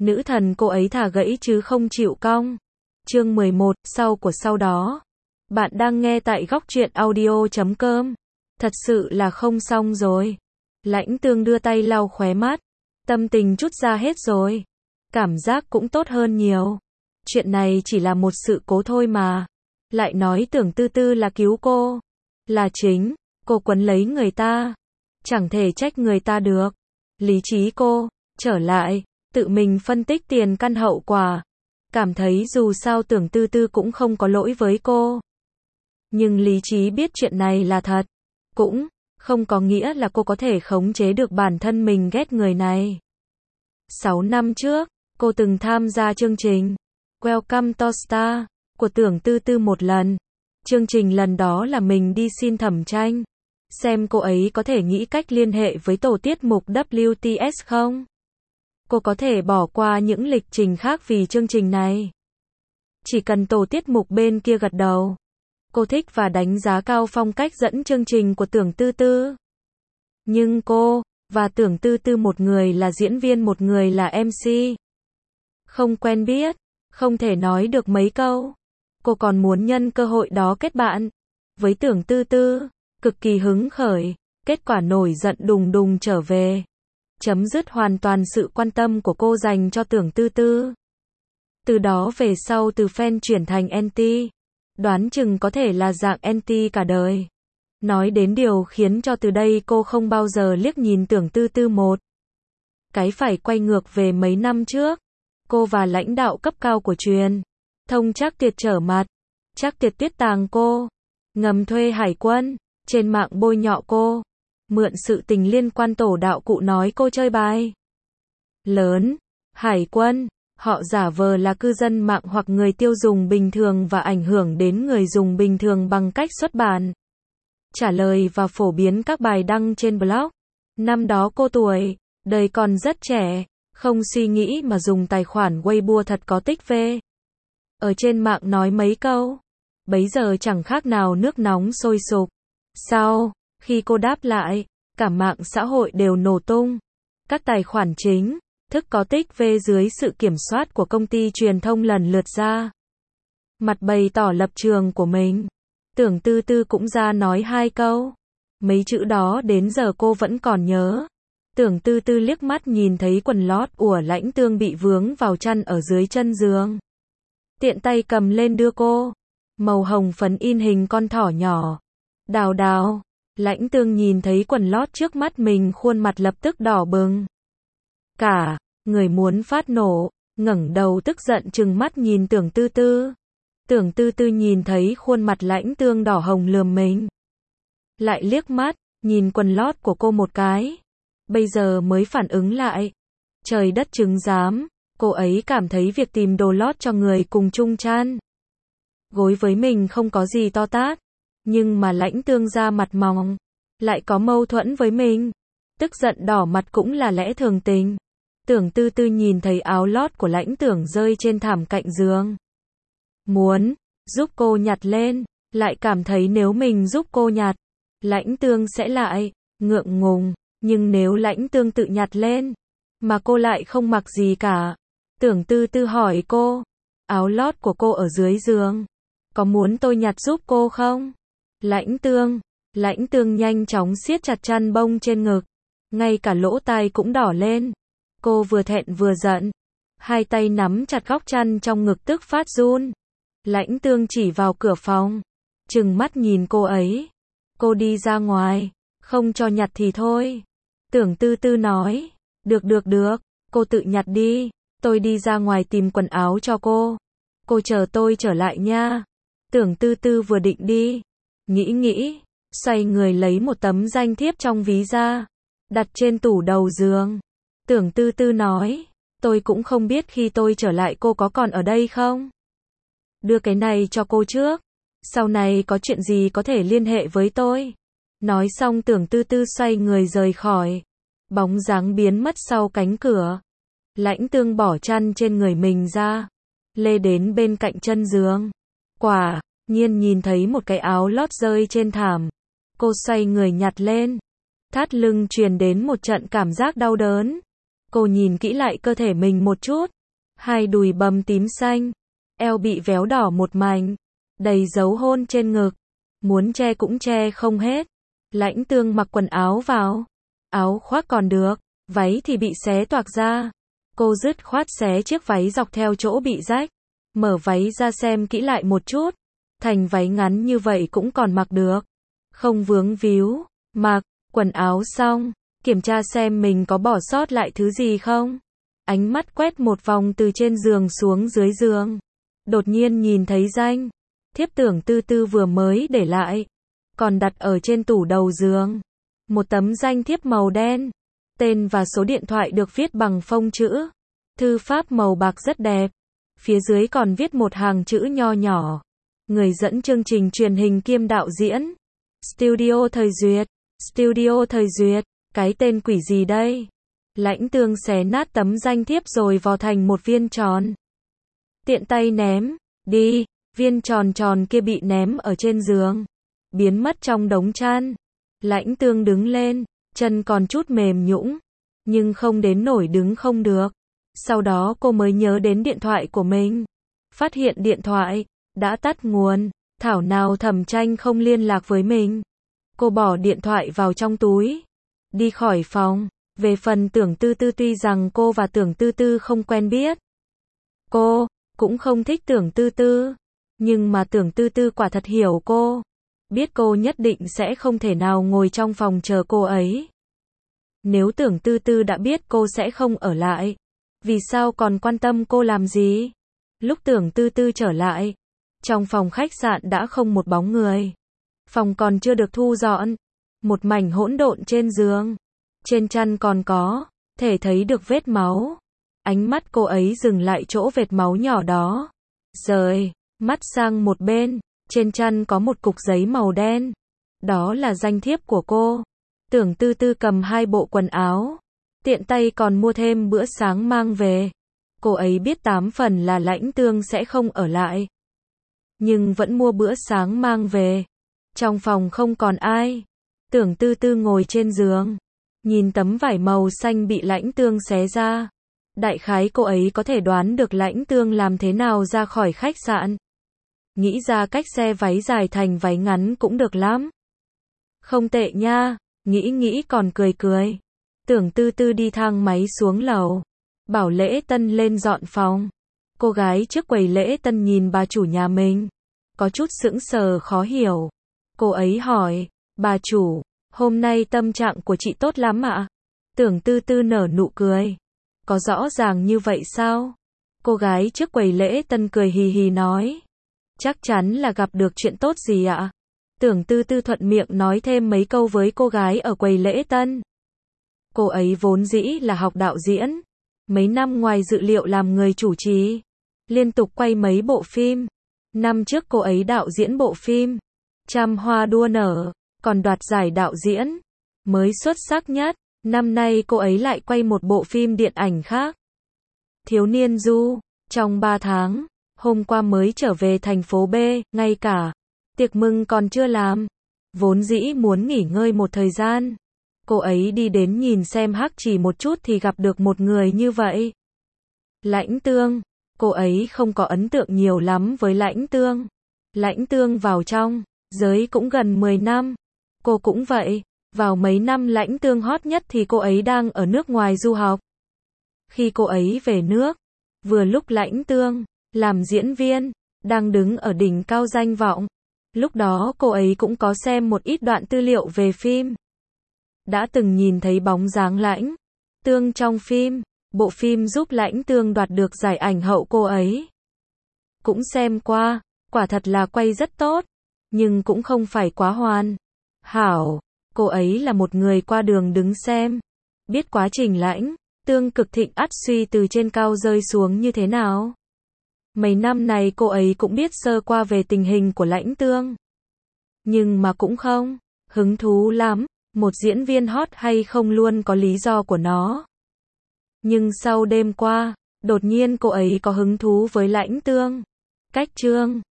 Nữ thần cô ấy thà gãy chứ không chịu cong. Chương 11, sau của sau đó. Bạn đang nghe tại góc truyện audio.com. Thật sự là không xong rồi. Lãnh Tương đưa tay lau khóe mắt. Tâm tình trút ra hết rồi. Cảm giác cũng tốt hơn nhiều. Chuyện này chỉ là một sự cố thôi mà. Lại nói Tưởng Tư Tư là cứu cô. Là chính, cô quấn lấy người ta. Chẳng thể trách người ta được. Lý trí cô, trở lại, tự mình phân tích tiền căn hậu quả. Cảm thấy dù sao Tưởng Tư Tư cũng không có lỗi với cô. Nhưng lý trí biết chuyện này là thật. Cũng không có nghĩa là cô có thể khống chế được bản thân mình ghét người này. 6 năm trước, cô từng tham gia chương trình Welcome to Star của Tưởng Tư Tư một lần. Chương trình lần đó là mình đi xin Thẩm Tranh, xem cô ấy có thể nghĩ cách liên hệ với tổ tiết mục WTS không. Cô có thể bỏ qua những lịch trình khác vì chương trình này. Chỉ cần tổ tiết mục bên kia gật đầu. Cô thích và đánh giá cao phong cách dẫn chương trình của Tưởng Tư Tư. Nhưng cô và Tưởng Tư Tư, một người là diễn viên, một người là MC. Không quen biết, không thể nói được mấy câu. Cô còn muốn nhân cơ hội đó kết bạn với Tưởng Tư Tư, cực kỳ hứng khởi. Kết quả nổi giận đùng đùng trở về, chấm dứt hoàn toàn sự quan tâm của cô dành cho Tưởng Tư Tư. Từ đó về sau, từ fan chuyển thành anti. Đoán chừng có thể là dạng anti cả đời. Nói đến điều khiến cho từ đây cô không bao giờ liếc nhìn Tưởng Tư Tư một cái, phải quay ngược về mấy năm trước. Cô và lãnh đạo cấp cao của truyền thông Trác Tuyệt trở mặt. Trác Tuyệt tuyết tàng cô, ngầm thuê hải quân, trên mạng bôi nhọ cô, mượn sự tình liên quan tổ đạo cụ nói cô chơi bài lớn. Hải quân, họ giả vờ là cư dân mạng hoặc người tiêu dùng bình thường và ảnh hưởng đến người dùng bình thường bằng cách xuất bản, trả lời và phổ biến các bài đăng trên blog. Năm đó cô tuổi đời còn rất trẻ, không suy nghĩ mà dùng tài khoản Weibo thật có tích về ở trên mạng nói mấy câu. Bấy giờ chẳng khác nào nước nóng sôi sục. Sau khi cô đáp lại, cả mạng xã hội đều nổ tung. Các tài khoản chính thức có tích về dưới sự kiểm soát của công ty truyền thông lần lượt ra mặt bày tỏ lập trường của mình. Tưởng Tư Tư cũng ra nói 2 câu. Mấy chữ đó đến giờ cô vẫn còn nhớ. Tưởng Tư Tư liếc mắt nhìn thấy quần lót của Lãnh Tương bị vướng vào chăn ở dưới chân giường. Tiện tay cầm lên đưa cô. Màu hồng phấn in hình con thỏ nhỏ. Đào đào. Lãnh Tương nhìn thấy quần lót trước mắt mình, khuôn mặt lập tức đỏ bừng. Cả người muốn phát nổ, ngẩng đầu tức giận trừng mắt nhìn Tưởng Tư Tư. Tưởng Tư Tư nhìn thấy khuôn mặt Lãnh Tương đỏ hồng lườm mình. Lại liếc mắt, nhìn quần lót của cô một cái. Bây giờ mới phản ứng lại. Trời đất chứng giám, cô ấy cảm thấy việc tìm đồ lót cho người cùng chung chăn gối với mình không có gì to tát. Nhưng mà Lãnh Tương ra mặt mỏng, lại có mâu thuẫn với mình. Tức giận đỏ mặt cũng là lẽ thường tình. Tưởng Tư Tư nhìn thấy áo lót của Lãnh Tưởng rơi trên thảm cạnh giường. Muốn giúp cô nhặt lên, lại cảm thấy nếu mình giúp cô nhặt, Lãnh Tương sẽ lại ngượng ngùng. Nhưng nếu Lãnh Tương tự nhặt lên, mà cô lại không mặc gì cả. Tưởng Tư Tư hỏi cô, áo lót của cô ở dưới giường, có muốn tôi nhặt giúp cô không? Lãnh Tương nhanh chóng siết chặt chăn bông trên ngực, ngay cả lỗ tai cũng đỏ lên. Cô vừa thẹn vừa giận, hai tay nắm chặt góc chăn trong ngực tức phát run. Lãnh Tương chỉ vào cửa phòng, trừng mắt nhìn cô ấy. Cô đi ra ngoài, không cho nhặt thì thôi. Tưởng Tư Tư nói, được, cô tự nhặt đi, tôi đi ra ngoài tìm quần áo cho cô. Cô chờ tôi trở lại nha. Tưởng Tư Tư vừa định đi, nghĩ, xoay người lấy một tấm danh thiếp trong ví ra, đặt trên tủ đầu giường. Tưởng Tư Tư nói, tôi cũng không biết khi tôi trở lại cô có còn ở đây không. Đưa cái này cho cô trước, sau này có chuyện gì có thể liên hệ với tôi. Nói xong Tưởng Tư Tư xoay người rời khỏi. Bóng dáng biến mất sau cánh cửa. Lãnh Tương bỏ chăn trên người mình ra, lê đến bên cạnh chân giường. Quả nhiên nhìn thấy một cái áo lót rơi trên thảm. Cô xoay người nhặt lên. Thắt lưng truyền đến một trận cảm giác đau đớn. Cô nhìn kỹ lại cơ thể mình một chút. Hai đùi bầm tím xanh. Eo bị véo đỏ một mảnh. Đầy dấu hôn trên ngực. Muốn che cũng che không hết. Lãnh Tương mặc quần áo vào. Áo khoác còn được. Váy thì bị xé toạc ra. Cô dứt khoát xé chiếc váy dọc theo chỗ bị rách. Mở váy ra xem kỹ lại một chút. Thành váy ngắn như vậy cũng còn mặc được. Không vướng víu. Mặc quần áo xong. Kiểm tra xem mình có bỏ sót lại thứ gì không. Ánh mắt quét một vòng từ trên giường xuống dưới giường. Đột nhiên nhìn thấy danh thiếp Tưởng Tư Tư vừa mới để lại. Còn đặt ở trên tủ đầu giường. Một tấm danh thiếp màu đen. Tên và số điện thoại được viết bằng phông chữ. Thư pháp màu bạc rất đẹp. Phía dưới còn viết một hàng chữ nho nhỏ. Người dẫn chương trình truyền hình kiêm đạo diễn. Studio Thời Duyệt. Studio Thời Duyệt. Cái tên quỷ gì đây? Lãnh Tương xé nát tấm danh thiếp rồi vò thành một viên tròn. Tiện tay ném đi. Viên tròn tròn kia bị ném ở trên giường. Biến mất trong đống chăn. Lãnh Tương đứng lên. Chân còn chút mềm nhũn. Nhưng không đến nổi đứng không được. Sau đó cô mới nhớ đến điện thoại của mình. Phát hiện điện thoại đã tắt nguồn. Thảo nào Thẩm Tranh không liên lạc với mình. Cô bỏ điện thoại vào trong túi. Đi khỏi phòng. Về phần Tưởng Tư Tư, tuy rằng cô và Tưởng Tư Tư không quen biết. Cô cũng không thích Tưởng Tư Tư. Nhưng mà Tưởng Tư Tư quả thật hiểu cô. Biết cô nhất định sẽ không thể nào ngồi trong phòng chờ cô ấy. Nếu Tưởng Tư Tư đã biết cô sẽ không ở lại. Vì sao còn quan tâm cô làm gì? Lúc Tưởng Tư Tư trở lại. Trong phòng khách sạn đã không một bóng người. Phòng còn chưa được thu dọn. Một mảnh hỗn độn trên giường. Trên chăn còn có thể thấy được vết máu. Ánh mắt cô ấy dừng lại chỗ vệt máu nhỏ đó. Rời mắt sang một bên. Trên chăn có một cục giấy màu đen. Đó là danh thiếp của cô. Tưởng Tư Tư cầm 2 bộ quần áo. Tiện tay còn mua thêm bữa sáng mang về. Cô ấy biết 8 phần là Lãnh Tương sẽ không ở lại. Nhưng vẫn mua bữa sáng mang về. Trong phòng không còn ai. Tưởng Tư Tư ngồi trên giường. Nhìn tấm vải màu xanh bị Lãnh Tương xé ra. Đại khái cô ấy có thể đoán được Lãnh Tương làm thế nào ra khỏi khách sạn. Nghĩ ra cách xe váy dài thành váy ngắn cũng được lắm. Không tệ nha. Nghĩ còn cười cười. Tưởng Tư Tư đi thang máy xuống lầu. Bảo lễ tân lên dọn phòng. Cô gái trước quầy lễ tân nhìn bà chủ nhà mình. Có chút sững sờ khó hiểu. Cô ấy hỏi. Bà chủ, hôm nay tâm trạng của chị tốt lắm ạ? Tưởng Tư Tư nở nụ cười. Có rõ ràng như vậy sao? Cô gái trước quầy lễ tân cười hì hì nói. Chắc chắn là gặp được chuyện tốt gì ạ? Tưởng Tư Tư thuận miệng nói thêm mấy câu với cô gái ở quầy lễ tân. Cô ấy vốn dĩ là học đạo diễn. Mấy năm ngoài dự liệu làm người chủ trì. Liên tục quay mấy bộ phim. Năm trước cô ấy đạo diễn bộ phim Trăm Hoa Đua Nở, còn đoạt giải đạo diễn mới xuất sắc nhất. Năm nay cô ấy lại quay một bộ phim điện ảnh khác. Thiếu Niên Du. Trong 3 tháng, hôm qua mới trở về thành phố B, ngay cả tiệc mừng còn chưa làm. Vốn dĩ muốn nghỉ ngơi một thời gian. Cô ấy đi đến nhìn xem hắc chỉ một chút thì gặp được một người như vậy. Lãnh Tương. Cô ấy không có ấn tượng nhiều lắm với Lãnh Tương. Lãnh Tương vào trong giới cũng gần 10 năm. Cô cũng vậy. Vào mấy năm Lãnh Tương hot nhất thì cô ấy đang ở nước ngoài du học. Khi cô ấy về nước, vừa lúc Lãnh Tương làm diễn viên, đang đứng ở đỉnh cao danh vọng. Lúc đó cô ấy cũng có xem một ít đoạn tư liệu về phim. Đã từng nhìn thấy bóng dáng Lãnh Tương trong phim. Bộ phim giúp Lãnh Tương đoạt được giải ảnh hậu cô ấy. Cũng xem qua, quả thật là quay rất tốt. Nhưng cũng không phải quá hoàn hảo. Cô ấy là một người qua đường đứng xem. Biết quá trình Lãnh Tương cực thịnh ắt suy từ trên cao rơi xuống như thế nào. Mấy năm này cô ấy cũng biết sơ qua về tình hình của Lãnh Tương. Nhưng mà cũng không hứng thú lắm. Một diễn viên hot hay không luôn có lý do của nó. Nhưng sau đêm qua, đột nhiên cô ấy có hứng thú với Lãnh Tương. Cách chương